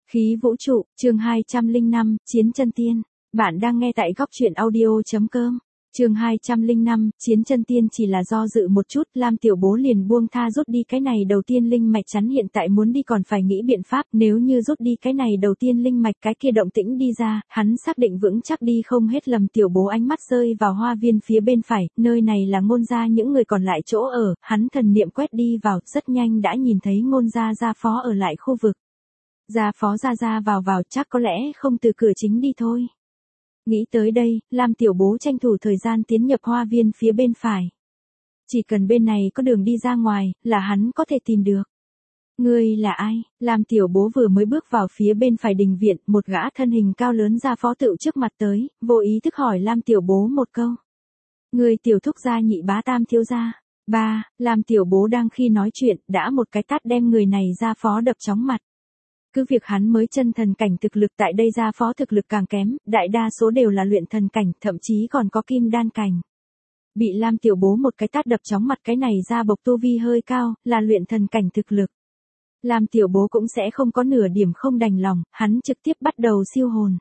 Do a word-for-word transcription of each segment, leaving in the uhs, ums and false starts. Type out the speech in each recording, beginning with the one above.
Khí vũ trụ, chương hai trăm lẻ năm, Chiến chân tiên. Bạn đang nghe tại góc truyện audio.com. Chương hai trăm lẻ năm, Chiến chân tiên chỉ là do dự một chút, Lam Tiểu Bố liền buông tha rút đi cái này đầu tiên linh mạch chắn hiện tại muốn đi còn phải nghĩ biện pháp, nếu như rút đi cái này đầu tiên linh mạch cái kia động tĩnh đi ra, hắn xác định vững chắc đi không hết lầm. Tiểu Bố ánh mắt rơi vào hoa viên phía bên phải, nơi này là Ngôn gia những người còn lại chỗ ở, hắn thần niệm quét đi vào, rất nhanh đã nhìn thấy Ngôn gia gia phó ở lại khu vực. Gia phó ra ra vào vào chắc có lẽ không từ cửa chính đi thôi. Nghĩ tới đây, Lam Tiểu Bố tranh thủ thời gian tiến nhập hoa viên phía bên phải. Chỉ cần bên này có đường đi ra ngoài, là hắn có thể tìm được. Ngươi là ai? Lam Tiểu Bố vừa mới bước vào phía bên phải đình viện, một gã thân hình cao lớn gia phó tựu trước mặt tới, vô ý thức hỏi Lam Tiểu Bố một câu. Ngươi tiểu thúc gia nhị bá tam thiếu gia. Ba, Lam Tiểu Bố đang khi nói chuyện, đã một cái tát đem người này gia phó đập chóng mặt. Cứ việc hắn mới chân thần cảnh thực lực tại đây gia phó thực lực càng kém, đại đa số đều là luyện thần cảnh, thậm chí còn có kim đan cảnh. Bị Lam Tiểu Bố một cái tát đập chóng mặt cái này ra bộc tu vi hơi cao, là luyện thần cảnh thực lực. Lam Tiểu Bố cũng sẽ không có nửa điểm không đành lòng, hắn trực tiếp bắt đầu siêu hồn.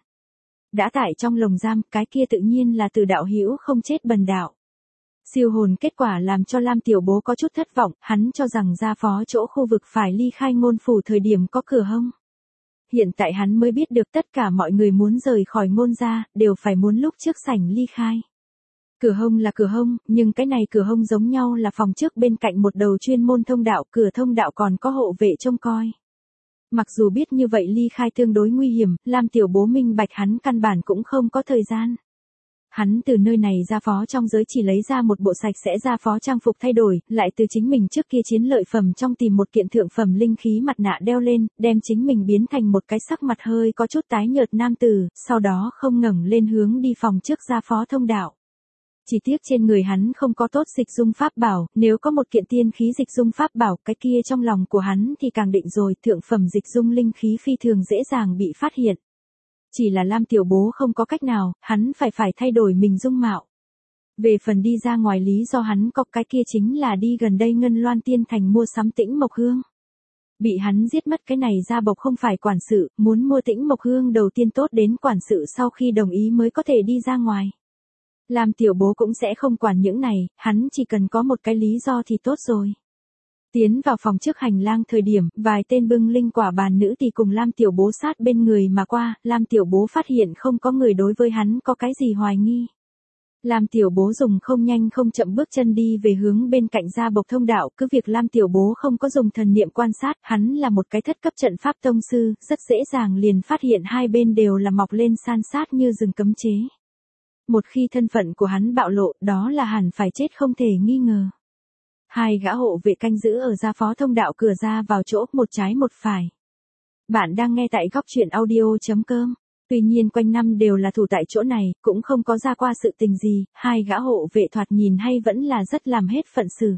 Đã tại trong lồng giam, cái kia tự nhiên là từ đạo hữu không chết bần đạo. Siêu hồn kết quả làm cho Lam Tiểu Bố có chút thất vọng, hắn cho rằng gia phó chỗ khu vực phải ly khai Ngôn phủ thời điểm có cửa hông. Hiện tại hắn mới biết được tất cả mọi người muốn rời khỏi Ngôn gia, đều phải muốn lúc trước sảnh ly khai. Cửa hông là cửa hông, nhưng cái này cửa hông giống nhau là phòng trước bên cạnh một đầu chuyên môn thông đạo, cửa thông đạo còn có hộ vệ trông coi. Mặc dù biết như vậy ly khai tương đối nguy hiểm, Lam Tiểu Bố minh bạch hắn căn bản cũng không có thời gian. Hắn từ nơi này ra phó trong giới chỉ lấy ra một bộ sạch sẽ ra phó trang phục thay đổi, lại từ chính mình trước kia chiến lợi phẩm trong tìm một kiện thượng phẩm linh khí mặt nạ đeo lên, đem chính mình biến thành một cái sắc mặt hơi có chút tái nhợt nam tử, sau đó không ngẩng lên hướng đi phòng trước ra phó thông đạo. Chỉ tiếc trên người hắn không có tốt dịch dung pháp bảo, nếu có một kiện tiên khí dịch dung pháp bảo, cái kia trong lòng của hắn thì càng định rồi, thượng phẩm dịch dung linh khí phi thường dễ dàng bị phát hiện. Chỉ là Lam Tiểu Bố không có cách nào, hắn phải phải thay đổi mình dung mạo. Về phần đi ra ngoài lý do hắn có cái kia chính là đi gần đây Ngân Loan Tiên Thành mua sắm Tĩnh Mộc Hương. Bị hắn giết mất cái này ra bộc không phải quản sự, muốn mua Tĩnh Mộc Hương đầu tiên tốt đến quản sự sau khi đồng ý mới có thể đi ra ngoài. Lam Tiểu Bố cũng sẽ không quản những này, hắn chỉ cần có một cái lý do thì tốt rồi. Tiến vào phòng trước hành lang thời điểm, vài tên bưng linh quả bàn nữ thì cùng Lam Tiểu Bố sát bên người mà qua, Lam Tiểu Bố phát hiện không có người đối với hắn có cái gì hoài nghi. Lam Tiểu Bố dùng không nhanh không chậm bước chân đi về hướng bên cạnh gia bộc thông đạo, cứ việc Lam Tiểu Bố không có dùng thần niệm quan sát, hắn là một cái thất cấp trận pháp tông sư, rất dễ dàng liền phát hiện hai bên đều là mọc lên san sát như rừng cấm chế. Một khi thân phận của hắn bạo lộ, đó là hẳn phải chết không thể nghi ngờ. Hai gã hộ vệ canh giữ ở gia phó thông đạo cửa ra vào chỗ, một trái một phải. Bạn đang nghe tại góc truyện audio.com. Tuy nhiên quanh năm đều là thủ tại chỗ này, cũng không có ra qua sự tình gì, hai gã hộ vệ thoạt nhìn hay vẫn là rất làm hết phận sự.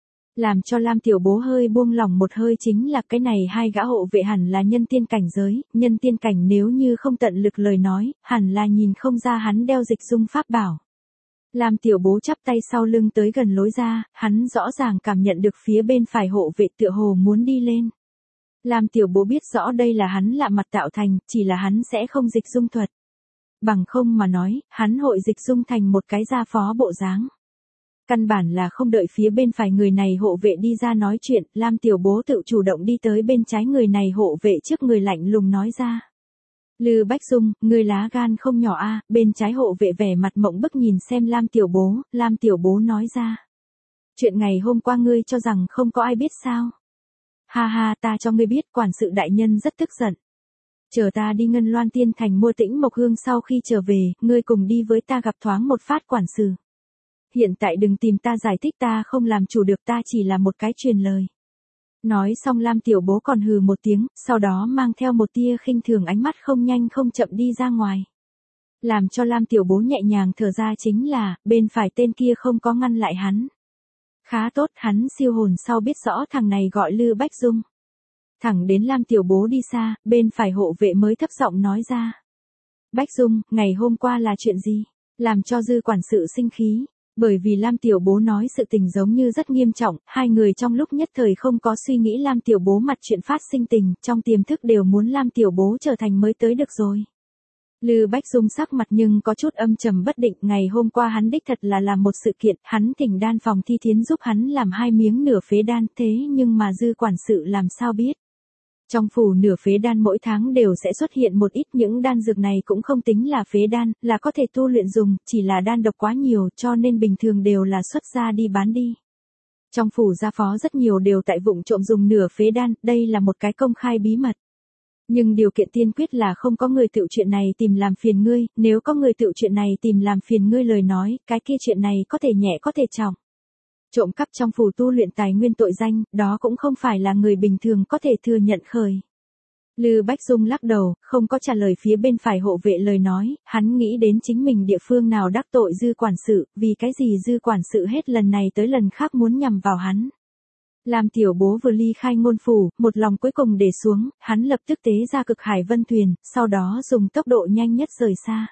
Làm cho Lam Tiểu Bố hơi buông lòng một hơi chính là cái này hai gã hộ vệ hẳn là nhân tiên cảnh giới, nhân tiên cảnh nếu như không tận lực lời nói, hẳn là nhìn không ra hắn đeo dịch dung pháp bảo. Lam Tiểu Bố chắp tay sau lưng tới gần lối ra, hắn rõ ràng cảm nhận được phía bên phải hộ vệ tựa hồ muốn đi lên. Lam Tiểu Bố biết rõ đây là hắn lạ mặt tạo thành, chỉ là hắn sẽ không dịch dung thuật. Bằng không mà nói, hắn hội dịch dung thành một cái gia phó bộ dáng. Căn bản là không đợi phía bên phải người này hộ vệ đi ra nói chuyện, Lam Tiểu Bố tự chủ động đi tới bên trái người này hộ vệ trước người lạnh lùng nói ra. Lư Bách Dung, ngươi lá gan không nhỏ a, à, bên trái hộ vệ vẻ mặt mộng bức nhìn xem Lam Tiểu Bố, Lam Tiểu Bố nói ra. Chuyện ngày hôm qua ngươi cho rằng không có ai biết sao? Ha ha, ta cho ngươi biết, quản sự đại nhân rất tức giận. Chờ ta đi Ngân Loan Tiên Thành mua Tĩnh Mộc Hương sau khi trở về, ngươi cùng đi với ta gặp thoáng một phát quản sự. Hiện tại đừng tìm ta giải thích, ta không làm chủ được, ta chỉ là một cái truyền lời. Nói xong Lam Tiểu Bố còn hừ một tiếng, sau đó mang theo một tia khinh thường ánh mắt không nhanh không chậm đi ra ngoài. Làm cho Lam Tiểu Bố nhẹ nhàng thở ra chính là, bên phải tên kia không có ngăn lại hắn. Khá tốt, hắn siêu hồn sau biết rõ thằng này gọi Lư Bách Dung. Thẳng đến Lam Tiểu Bố đi xa, bên phải hộ vệ mới thấp giọng nói ra. Bách Dung, ngày hôm qua là chuyện gì? Làm cho dư quản sự sinh khí. Bởi vì Lam Tiểu Bố nói sự tình giống như rất nghiêm trọng, hai người trong lúc nhất thời không có suy nghĩ Lam Tiểu Bố mặt chuyện phát sinh tình, trong tiềm thức đều muốn Lam Tiểu Bố trở thành mới tới được rồi. Lư Bách Dung sắc mặt nhưng có chút âm trầm bất định, ngày hôm qua hắn đích thật là làm một sự kiện, hắn thỉnh đan phòng Thi Thiến giúp hắn làm hai miếng nửa phế đan, thế nhưng mà dư quản sự làm sao biết. Trong phủ nửa phế đan mỗi tháng đều sẽ xuất hiện một ít, những đan dược này cũng không tính là phế đan, là có thể tu luyện dùng, chỉ là đan độc quá nhiều cho nên bình thường đều là xuất ra đi bán đi. Trong phủ gia phó rất nhiều đều tại vụng trộm dùng nửa phế đan, đây là một cái công khai bí mật. Nhưng điều kiện tiên quyết là không có người tự chuyện này tìm làm phiền ngươi, nếu có người tự chuyện này tìm làm phiền ngươi lời nói, cái kia chuyện này có thể nhẹ có thể trọng. Trộm cắp trong phủ tu luyện tài nguyên tội danh, đó cũng không phải là người bình thường có thể thừa nhận khởi. Lư Bách Dung lắc đầu, không có trả lời phía bên phải hộ vệ lời nói, hắn nghĩ đến chính mình địa phương nào đắc tội dư quản sự, vì cái gì dư quản sự hết lần này tới lần khác muốn nhằm vào hắn. Lam Tiểu Bố vừa ly khai ngôn phủ, một lòng cuối cùng để xuống, hắn lập tức tế ra cực hải vân thuyền, sau đó dùng tốc độ nhanh nhất rời xa.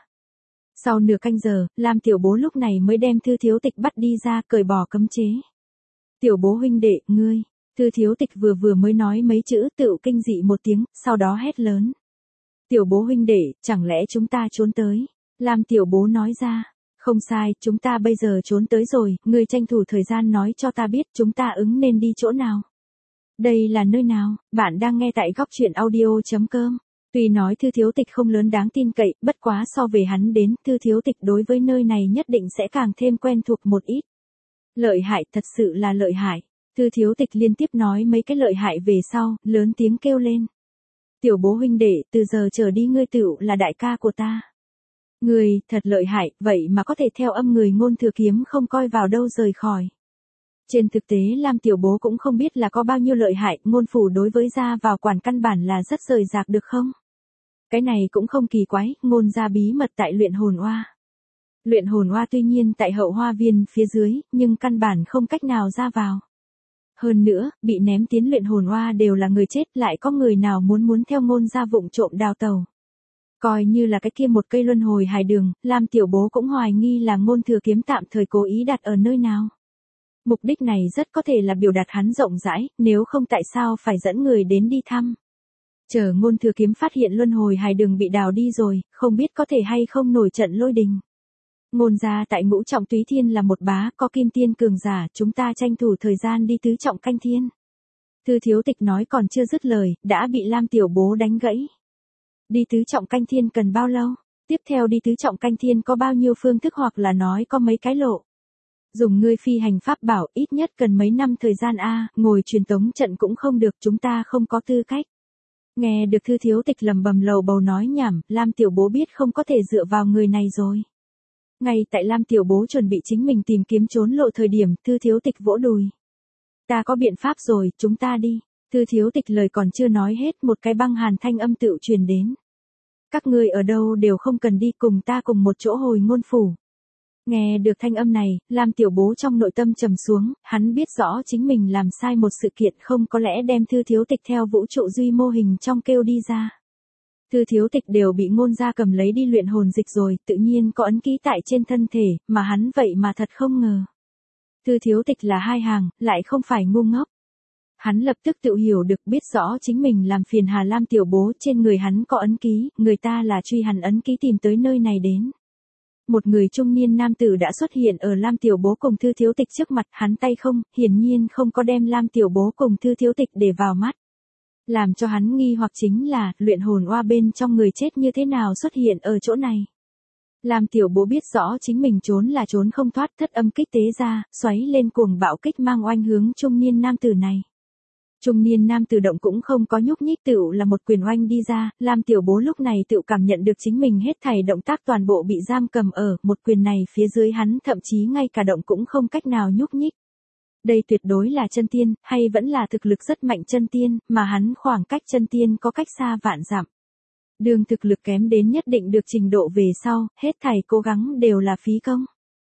Sau nửa canh giờ, Lam Tiểu Bố lúc này mới đem Thư Thiếu Tịch bắt đi ra, cởi bỏ cấm chế. Tiểu Bố huynh đệ, ngươi, Thư Thiếu Tịch vừa vừa mới nói mấy chữ tựu kinh dị một tiếng, sau đó hét lớn. Tiểu Bố huynh đệ, chẳng lẽ chúng ta trốn tới? Lam Tiểu Bố nói ra, không sai, chúng ta bây giờ trốn tới rồi, ngươi tranh thủ thời gian nói cho ta biết chúng ta ứng nên đi chỗ nào. Đây là nơi nào? Bạn đang nghe tại góc truyện audio chấm com. Tuy nói Thư Thiếu Tịch không lớn đáng tin cậy, bất quá so về hắn đến, Thư Thiếu Tịch đối với nơi này nhất định sẽ càng thêm quen thuộc một ít. Lợi hại, thật sự là lợi hại. Thư Thiếu Tịch liên tiếp nói mấy cái lợi hại về sau, lớn tiếng kêu lên. Tiểu Bố huynh đệ, từ giờ trở đi ngươi tựu là đại ca của ta. Ngươi, thật lợi hại, vậy mà có thể theo âm người Ngôn Thừa Kiếm không coi vào đâu rời khỏi. Trên thực tế Lam Tiểu Bố cũng không biết là có bao nhiêu lợi hại, ngôn phủ đối với gia vào quản căn bản là rất rời rạc được không? Cái này cũng không kỳ quái, ngôn gia bí mật tại luyện hồn oa. Luyện hồn oa tuy nhiên tại hậu hoa viên phía dưới, nhưng căn bản không cách nào ra vào. Hơn nữa, bị ném tiến luyện hồn oa đều là người chết, lại có người nào muốn muốn theo ngôn gia vụng trộm đào tàu. Coi như là cái kia một cây luân hồi hài đường, Lam Tiểu Bố cũng hoài nghi là Ngôn Thừa Kiếm tạm thời cố ý đặt ở nơi nào. Mục đích này rất có thể là biểu đạt hắn rộng rãi, nếu không tại sao phải dẫn người đến đi thăm. Chờ Ngôn Thừa Kiếm phát hiện luân hồi hài đường bị đào đi rồi, không biết có thể hay không nổi trận lôi đình. Ngôn gia tại Ngũ Trọng Túy Thiên là một bá, có kim tiên cường giả, chúng ta tranh thủ thời gian đi tứ trọng canh thiên. Thư Thiếu Tịch nói còn chưa dứt lời, đã bị Lam Tiểu Bố đánh gãy. Đi tứ trọng canh thiên cần bao lâu? Tiếp theo đi tứ trọng canh thiên có bao nhiêu phương thức hoặc là nói có mấy cái lộ? Dùng ngươi phi hành pháp bảo ít nhất cần mấy năm thời gian a, ngồi truyền tống trận cũng không được, chúng ta không có tư cách. Nghe được Thư Thiếu Tịch lầm bầm lầu bầu nói nhảm, Lam Tiểu Bố biết không có thể dựa vào người này rồi. Ngay tại Lam Tiểu Bố chuẩn bị chính mình tìm kiếm trốn lộ thời điểm, Thư Thiếu Tịch vỗ đùi. Ta có biện pháp rồi, chúng ta đi. Thư Thiếu Tịch lời còn chưa nói hết, một cái băng hàn thanh âm tựu truyền đến. Các ngươi ở đâu đều không cần đi, cùng ta cùng một chỗ hồi ngôn phủ. Nghe được thanh âm này, Lam Tiểu Bố trong nội tâm trầm xuống, hắn biết rõ chính mình làm sai một sự kiện, không có lẽ đem Thư Thiếu Tịch theo vũ trụ duy mô hình trong kêu đi ra. Thư Thiếu Tịch đều bị Ngôn gia cầm lấy đi luyện hồn dịch rồi, tự nhiên có ấn ký tại trên thân thể, mà hắn vậy mà thật không ngờ. Thư Thiếu Tịch là hai hàng, lại không phải ngu ngốc. Hắn lập tức tự hiểu được, biết rõ chính mình làm phiền Hà Lam Tiểu Bố, trên người hắn có ấn ký, người ta là truy hắn ấn ký tìm tới nơi này đến. Một người trung niên nam tử đã xuất hiện ở Lam Tiểu Bố cùng Thư Thiếu Tịch trước mặt, hắn tay không, hiển nhiên không có đem Lam Tiểu Bố cùng Thư Thiếu Tịch để vào mắt. Làm cho hắn nghi hoặc chính là, luyện hồn oa bên trong người chết như thế nào xuất hiện ở chỗ này. Lam Tiểu Bố biết rõ chính mình trốn là trốn không thoát, thất âm kích tế ra, xoáy lên cuồng bạo kích mang oanh hướng trung niên nam tử này. Trung niên nam tử động cũng không có nhúc nhích, tựu là một quyền oanh đi ra, Lam Tiểu Bố lúc này tựu cảm nhận được chính mình hết thảy động tác toàn bộ bị giam cầm ở, một quyền này phía dưới hắn thậm chí ngay cả động cũng không cách nào nhúc nhích. Đây tuyệt đối là chân tiên, hay vẫn là thực lực rất mạnh chân tiên, mà hắn khoảng cách chân tiên có cách xa vạn dặm. Đường thực lực kém đến nhất định được trình độ về sau, hết thảy cố gắng đều là phí công.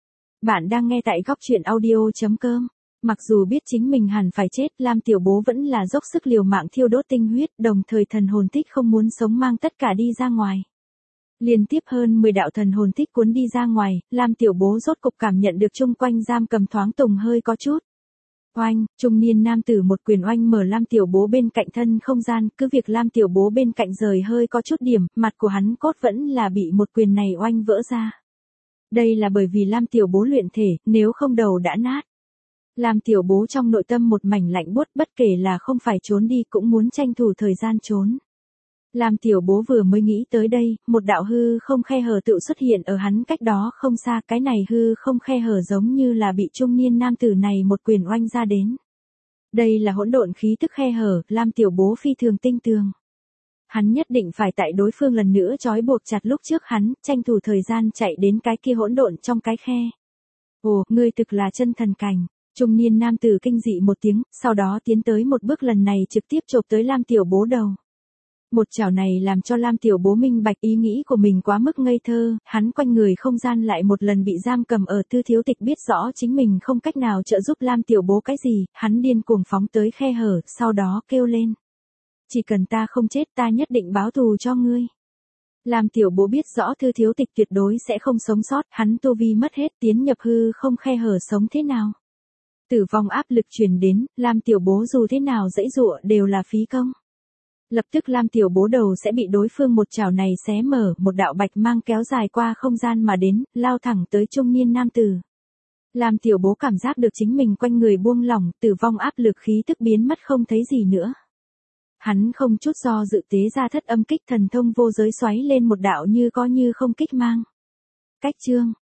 Bạn đang nghe tại góc truyện audio chấm com. Mặc dù biết chính mình hẳn phải chết, Lam Tiểu Bố vẫn là dốc sức liều mạng thiêu đốt tinh huyết, đồng thời thần hồn thích không muốn sống mang tất cả đi ra ngoài. Liên tiếp hơn mười đạo thần hồn thích cuốn đi ra ngoài, Lam Tiểu Bố rốt cục cảm nhận được chung quanh giam cầm thoáng tùng hơi có chút. Oanh, trung niên nam tử một quyền oanh mở Lam Tiểu Bố bên cạnh thân không gian, cứ việc Lam Tiểu Bố bên cạnh rời hơi có chút điểm, mặt của hắn cốt vẫn là bị một quyền này oanh vỡ ra. Đây là bởi vì Lam Tiểu Bố luyện thể, nếu không đầu đã nát. Lam Tiểu Bố trong nội tâm một mảnh lạnh buốt, bất kể là không phải trốn đi cũng muốn tranh thủ thời gian trốn. Lam Tiểu Bố vừa mới nghĩ tới đây, một đạo hư không khe hở tự xuất hiện ở hắn cách đó không xa, cái này hư không khe hở giống như là bị trung niên nam tử này một quyền oanh ra đến. Đây là hỗn độn khí tức khe hở, Lam Tiểu Bố phi thường tinh tường. Hắn nhất định phải tại đối phương lần nữa trói buộc chặt lúc trước hắn, tranh thủ thời gian chạy đến cái kia hỗn độn trong cái khe. Ồ, ngươi thực là chân thần cảnh. Trung niên nam tử kinh dị một tiếng, sau đó tiến tới một bước lần này trực tiếp chộp tới Lam Tiểu Bố đầu. Một chảo này làm cho Lam Tiểu Bố minh bạch ý nghĩ của mình quá mức ngây thơ, hắn quanh người không gian lại một lần bị giam cầm ở Tư Thiếu Tịch biết rõ chính mình không cách nào trợ giúp Lam Tiểu Bố cái gì, hắn điên cuồng phóng tới khe hở, sau đó kêu lên. Chỉ cần ta không chết ta nhất định báo thù cho ngươi. Lam Tiểu Bố biết rõ Tư Thiếu Tịch tuyệt đối sẽ không sống sót, hắn tu vi mất hết tiến nhập hư không khe hở sống thế nào. Tử vong áp lực truyền đến, Lam Tiểu Bố dù thế nào dãy dụa đều là phí công. Lập tức Lam Tiểu Bố đầu sẽ bị đối phương một chảo này xé mở, một đạo bạch mang kéo dài qua không gian mà đến, lao thẳng tới trung niên nam tử. Lam Tiểu Bố cảm giác được chính mình quanh người buông lỏng, tử vong áp lực khí tức biến mất không thấy gì nữa. Hắn không chút do dự tế ra thất âm kích thần thông vô giới xoáy lên một đạo như có như không kích mang. Cách chương